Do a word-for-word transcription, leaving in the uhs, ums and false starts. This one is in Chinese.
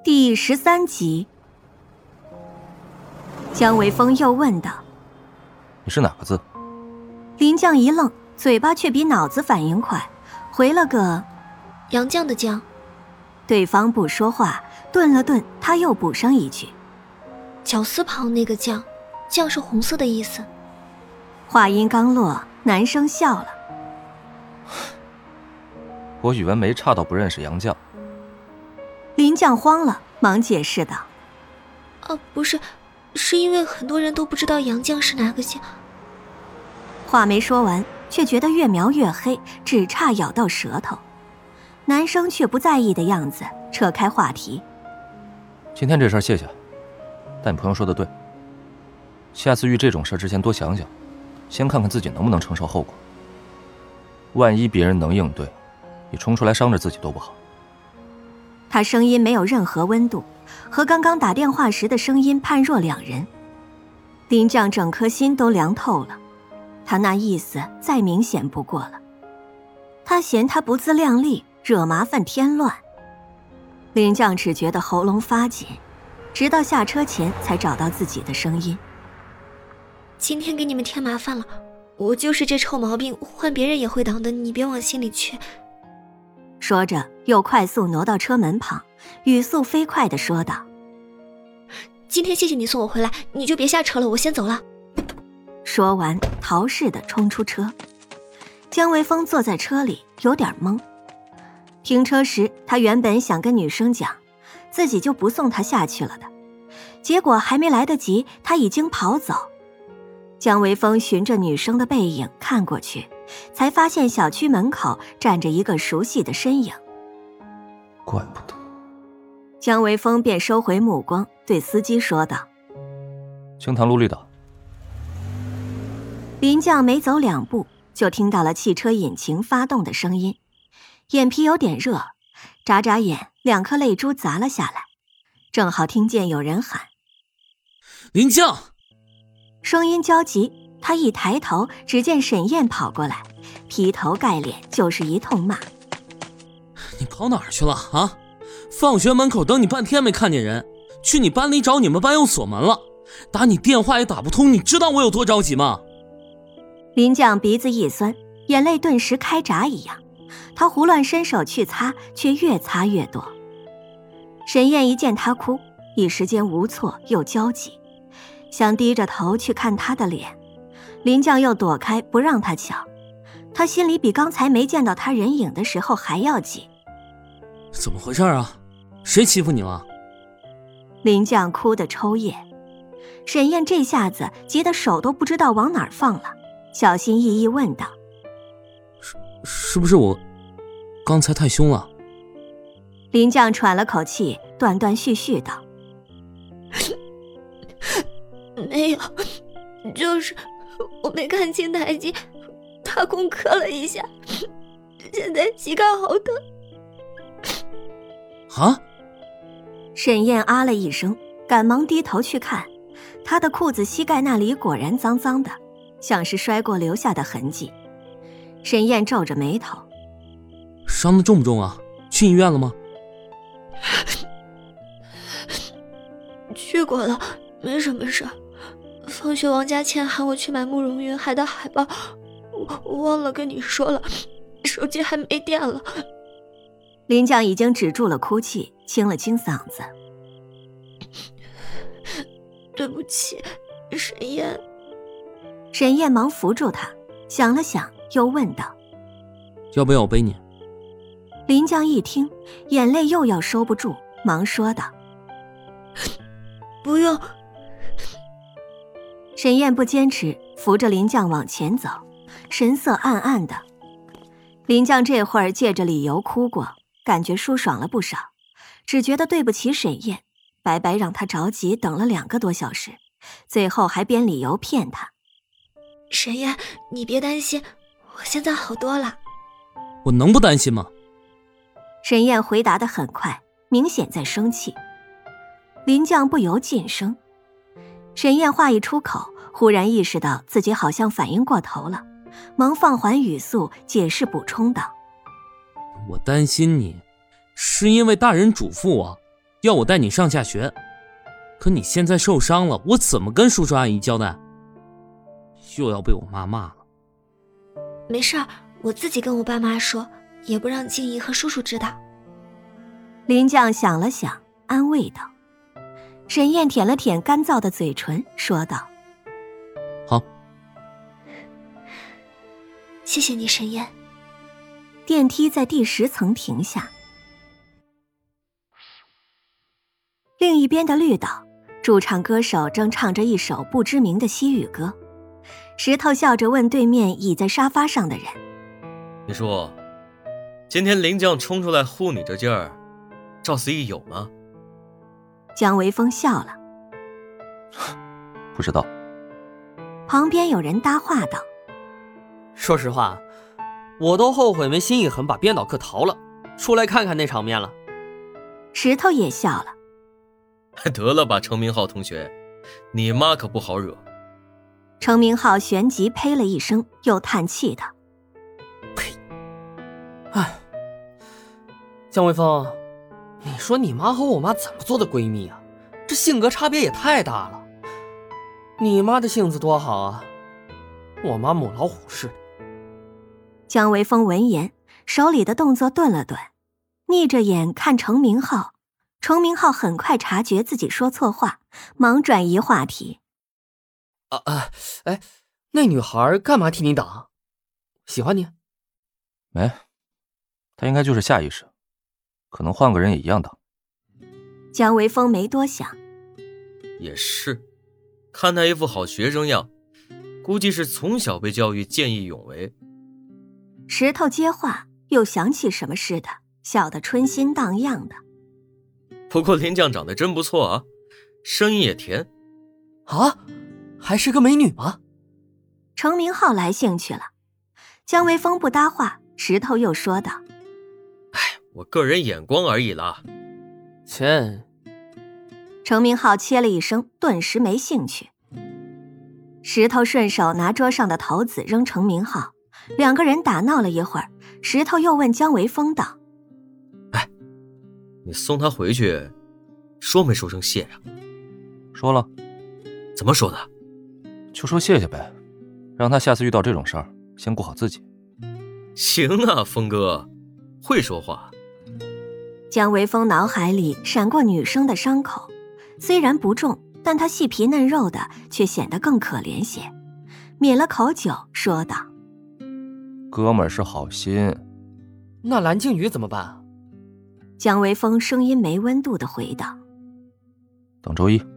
第十三集，姜维峰又问道：“ 你是哪个字？” 林将一愣，嘴巴却比脑子反应快，回了个 “杨绛”的绛。 对方不说话，顿了顿，他又补上一句：“ 绞丝旁那个绛，绛是红色的意思。” 话音刚落，男生笑了：“ 我语文没差到不认识杨绛。” 林将慌了，忙解释道：“ 啊，不是，是因为很多人都不知道杨绛是哪个绛。” 话没说完，却觉得越描越黑，只差咬到舌头。男生却不在意的样子，扯开话题：“ 今天这事儿谢谢，但你朋友说的对，下次遇这种事之前多想想，先看看自己能不能承受后果。万一别人能应对，你冲出来伤着自己多不好。” 他声音没有任何温度，和刚刚打电话时的声音判若两人。林将整颗心都凉透了，他那意思再明显不过了。他嫌他不自量力，惹麻烦添乱。林将只觉得喉咙发紧，直到下车前才找到自己的声音：“ 今天给你们添麻烦了，我就是这臭毛病，换别人也会挡的，你别往心里去。” 说着又快速挪到车门旁，语速飞快地说道：“ 今天谢谢你送我回来，你就别下车了，我先走了。” 说完逃似的冲出车。姜维峰坐在车里有点懵。停车时他原本想跟女生讲自己就不送她下去了的，结果还没来得及，他已经跑走。姜维峰循着女生的背影看过去，才发现小区门口站着一个熟悉的身影。 怪不得。 姜维峰便收回目光，对司机说道：“ 青塘路绿岛。” 林将没走两步，就听到了汽车引擎发动的声音，眼皮有点热，眨眨眼，两颗泪珠砸了下来，正好听见有人喊：“ 林将！” 声音焦急，他一抬头，只见沈燕跑过来，劈头盖脸就是一通骂：“ 你跑哪儿去了啊？放学门口等你半天没看见人，去你班里找你们班又锁门了，打你电话也打不通，你知道我有多着急吗？” 林将鼻子一酸，眼泪顿时开闸一样，他胡乱伸手去擦，却越擦越多。沈燕一见他哭，一时间无措又焦急，想低着头去看他的脸，林将又躲开不让他瞧，他心里比刚才没见到他人影的时候还要急。 怎么回事啊？谁欺负你了？ 林将哭得抽噎，沈燕这下子急得手都不知道往哪儿放了，小心翼翼问道：“ 是是不是我刚才太凶了？” 林将喘了口气，断断续续道：“ 没有，就是我没看清台阶，踏空磕了一下，现在膝盖好疼。” 啊！ 沈燕啊了一声，赶忙低头去看，她的裤子膝盖那里果然脏脏的，像是摔过留下的痕迹。沈燕皱着眉头：“ 伤得重不重啊？去医院了吗？” 去过了，没什么事。放学王家倩喊我去买慕容云海的海报，我我忘了跟你说了，手机还没电了。 林将已经止住了哭泣，清了清嗓子：“ 对不起，沈燕。” 沈燕忙扶住他，想了想，又问道：“ 要不要我背你？” 林将一听，眼泪又要收不住，忙说道：“ 不用。” 沈燕不坚持，扶着林将往前走，神色暗暗的。林将这会儿借着理由哭过，感觉舒爽了不少，只觉得对不起沈燕，白白让他着急等了两个多小时，最后还编理由骗他。 “沈燕，你别担心，我现在好多了。”“ 我能不担心吗？” 沈燕回答得很快，明显在生气。林将不由噤声。沈燕话一出口，忽然意识到自己好像反应过头了，忙放缓语速解释补充道：“ 我担心你，是因为大人嘱咐我， 要我带你上下学。可你现在受伤了，我怎么跟叔叔阿姨交代？又要被我妈骂了。 没事儿，我自己跟我爸妈说，也不让静怡和叔叔知道。 林将想了想，安慰道。沈燕舔了舔干燥的嘴唇，说道： 好。 谢谢你，沈燕。 电梯在第十层停下。另一边的绿岛，驻唱歌手正唱着一首不知名的西语歌。石头笑着问对面倚在沙发上的人： 你说，今天林将冲出来护你这劲儿，赵思义有吗？ 姜维峰笑了： 不知道。 旁边有人搭话道： 说实话，我都后悔没心一狠把编导课逃了，出来看看那场面了。 石头也笑了： 得了吧，程明浩同学，你妈可不好惹。 程明浩旋即呸了一声，又叹气道： 呸！哎，姜维峰，你说你妈和我妈怎么做的闺蜜啊？这性格差别也太大了。你妈的性子多好啊，我妈母老虎似的。 姜维峰闻言，手里的动作顿了顿，逆着眼看程明浩。程明浩很快察觉自己说错话，忙转移话题： 啊啊，哎，那女孩干嘛替你挡？喜欢你？ 没，她应该就是下意识，可能换个人也一样挡。 姜维峰没多想， 也是，看他一副好学生样，估计是从小被教育见义勇为。 石头接话，又想起什么似的，笑得春心荡漾的。 不过林将长得真不错啊，声音也甜。 啊，还是个美女吗？ 程明浩来兴趣了。姜维峰不搭话，石头又说道： 哎，我个人眼光而已啦。 切。 程明浩切了一声，顿时没兴趣。石头顺手拿桌上的桃子扔程明浩，两个人打闹了一会儿，石头又问姜维峰道： 哎，你送他回去说没说声谢呀？ 说了。 怎么说的？ 就说谢谢呗，让他下次遇到这种事儿先顾好自己。 行啊，峰哥会说话。 姜维峰脑海里闪过女生的伤口，虽然不重，但他细皮嫩肉的却显得更可怜些。抿了口酒说道： 哥们儿是好心。 那蓝静瑜怎么办？ 姜维峰声音没温度地回道： 等周一。